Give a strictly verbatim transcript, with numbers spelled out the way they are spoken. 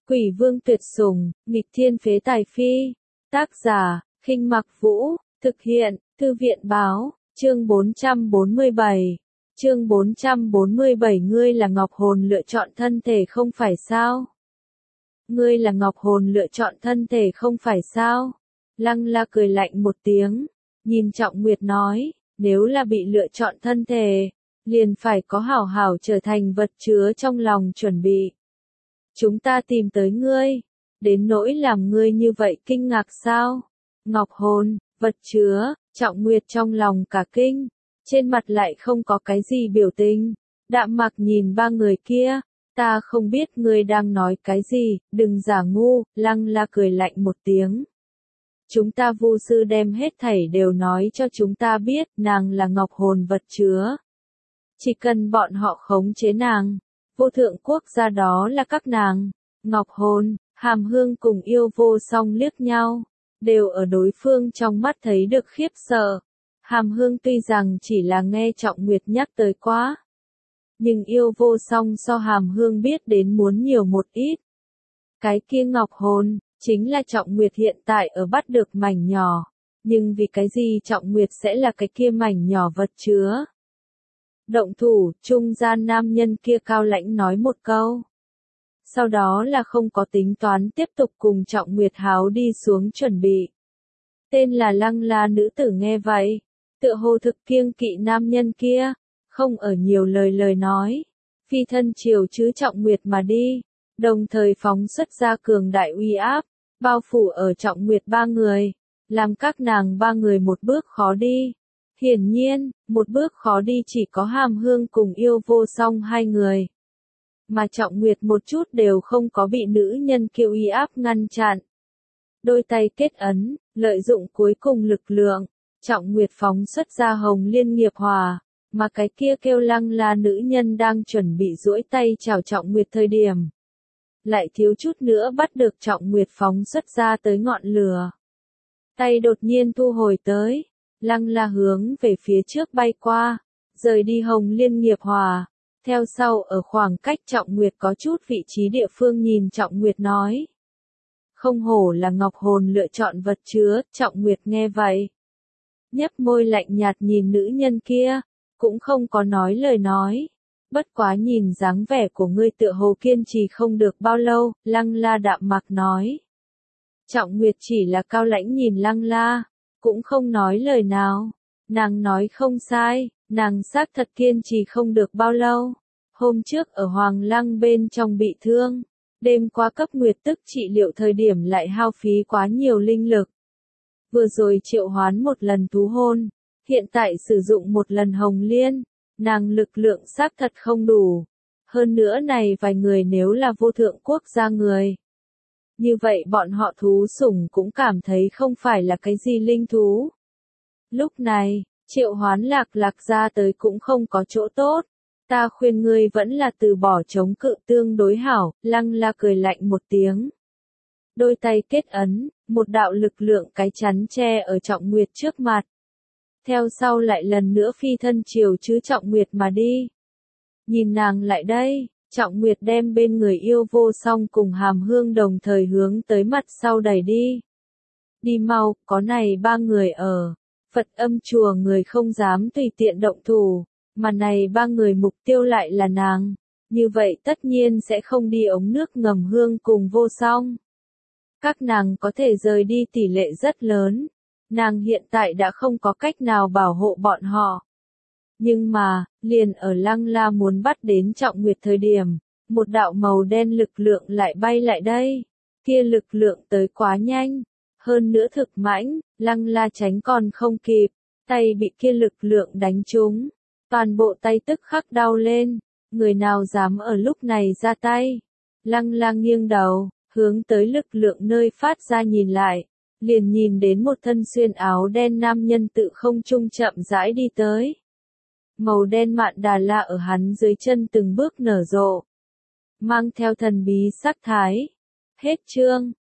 Quỷ vương tuyệt sủng, nghịch thiên phế tài phi. Tác giả, Khinh Mặc Vũ, thực hiện, Thư viện báo, chương bốn trăm bốn mươi bảy. Chương bốn trăm bốn mươi bảy Ngươi là Ngọc Hồn lựa chọn thân thể không phải sao? Ngươi là Ngọc Hồn lựa chọn thân thể không phải sao? Lăng La cười lạnh một tiếng, nhìn Trọng Nguyệt nói, nếu là bị lựa chọn thân thể, liền phải có hảo hảo trở thành vật chứa trong lòng chuẩn bị. Chúng ta tìm tới ngươi, đến nỗi làm ngươi như vậy kinh ngạc sao? Ngọc Hồn, vật chứa, Trọng Nguyệt trong lòng cả kinh, trên mặt lại không có cái gì biểu tình, đạm mặc nhìn ba người kia, ta không biết ngươi đang nói cái gì, đừng giả ngu. Lăng La cười lạnh một tiếng. Chúng ta Vu sư đem hết thảy đều nói cho chúng ta biết, nàng là Ngọc Hồn vật chứa. Chỉ cần bọn họ khống chế nàng, vô thượng quốc gia đó là các nàng. Ngọc Hồn, Hàm Hương cùng Yêu Vô Song liếc nhau, đều ở đối phương trong mắt thấy được khiếp sợ. Hàm Hương tuy rằng chỉ là nghe Trọng Nguyệt nhắc tới quá, nhưng Yêu Vô Song so Hàm Hương biết đến muốn nhiều một ít. Cái kia Ngọc Hồn, chính là Trọng Nguyệt hiện tại ở bắt được mảnh nhỏ, nhưng vì cái gì Trọng Nguyệt sẽ là cái kia mảnh nhỏ vật chứa? Động thủ, trung gian nam nhân kia cao lãnh nói một câu. Sau đó là không có tính toán tiếp tục cùng Trọng Nguyệt háo đi xuống chuẩn bị. Tên là Lăng La nữ tử nghe vậy, tựa hồ thực kiêng kỵ nam nhân kia, không ở nhiều lời lời nói, phi thân chiều chứ Trọng Nguyệt mà đi, đồng thời phóng xuất ra cường đại uy áp, bao phủ ở Trọng Nguyệt ba người, làm các nàng ba người một bước khó đi. Hiển nhiên, một bước khó đi chỉ có Hàm Hương cùng Yêu Vô Song hai người. Mà Trọng Nguyệt một chút đều không có bị nữ nhân kiêu uy áp ngăn chặn. Đôi tay kết ấn, lợi dụng cuối cùng lực lượng, Trọng Nguyệt phóng xuất ra Hồng Liên Nghiệp Hỏa, mà cái kia kêu Lăng La nữ nhân đang chuẩn bị duỗi tay chào Trọng Nguyệt thời điểm. Lại thiếu chút nữa bắt được Trọng Nguyệt phóng xuất ra tới ngọn lửa. Tay đột nhiên thu hồi tới. Lăng La hướng về phía trước bay qua, rời đi Hồng Liên Nghiệp Hỏa, theo sau ở khoảng cách Trọng Nguyệt có chút vị trí địa phương nhìn Trọng Nguyệt nói. Không hổ là Ngọc Hồn lựa chọn vật chứa. Trọng Nguyệt nghe vậy, nhấp môi lạnh nhạt nhìn nữ nhân kia, cũng không có nói lời nói. Bất quá nhìn dáng vẻ của ngươi tựa hồ kiên trì không được bao lâu, Lăng La đạm mặc nói. Trọng Nguyệt chỉ là cao lãnh nhìn Lăng La, cũng không nói lời nào. Nàng nói không sai, nàng xác thật kiên trì không được bao lâu. Hôm trước ở Hoàng Lăng bên trong bị thương, đêm qua cấp nguyệt tức trị liệu thời điểm lại hao phí quá nhiều linh lực. Vừa rồi triệu hoán một lần thú hôn, hiện tại sử dụng một lần Hồng Liên, nàng lực lượng xác thật không đủ. Hơn nữa này vài người nếu là vô thượng quốc gia người, như vậy bọn họ thú sủng cũng cảm thấy không phải là cái gì linh thú. Lúc này, triệu hoán Lạc Lạc ra tới cũng không có chỗ tốt. Ta khuyên ngươi vẫn là từ bỏ chống cự tương đối hảo. Lăng La cười lạnh một tiếng. Đôi tay kết ấn, một đạo lực lượng cái chắn che ở Trọng Nguyệt trước mặt. Theo sau lại lần nữa phi thân chiều chứ Trọng Nguyệt mà đi. Nhìn nàng lại đây. Trọng Nguyệt đem bên người Yêu Vô Song cùng Hàm Hương đồng thời hướng tới mặt sau đẩy đi. Đi mau, có này ba người ở. Phật Âm chùa người không dám tùy tiện động thủ, mà này ba người mục tiêu lại là nàng. Như vậy tất nhiên sẽ không đi ống nước ngầm Hương cùng Vô Song. Các nàng có thể rời đi tỷ lệ rất lớn. Nàng hiện tại đã không có cách nào bảo hộ bọn họ. Nhưng mà, liền ở Lăng La muốn bắt đến Trọng Nguyệt thời điểm, một đạo màu đen lực lượng lại bay lại đây. Kia lực lượng tới quá nhanh, hơn nữa thực mãnh, Lăng La tránh còn không kịp, tay bị kia lực lượng đánh trúng, toàn bộ tay tức khắc đau lên. Người nào dám ở lúc này ra tay? Lăng La nghiêng đầu, hướng tới lực lượng nơi phát ra nhìn lại, liền nhìn đến một thân xuyên áo đen nam nhân tự không trung chậm rãi đi tới. Màu đen mạn đà la ở hắn dưới chân từng bước nở rộ, mang theo thần bí sắc thái. Hết chương.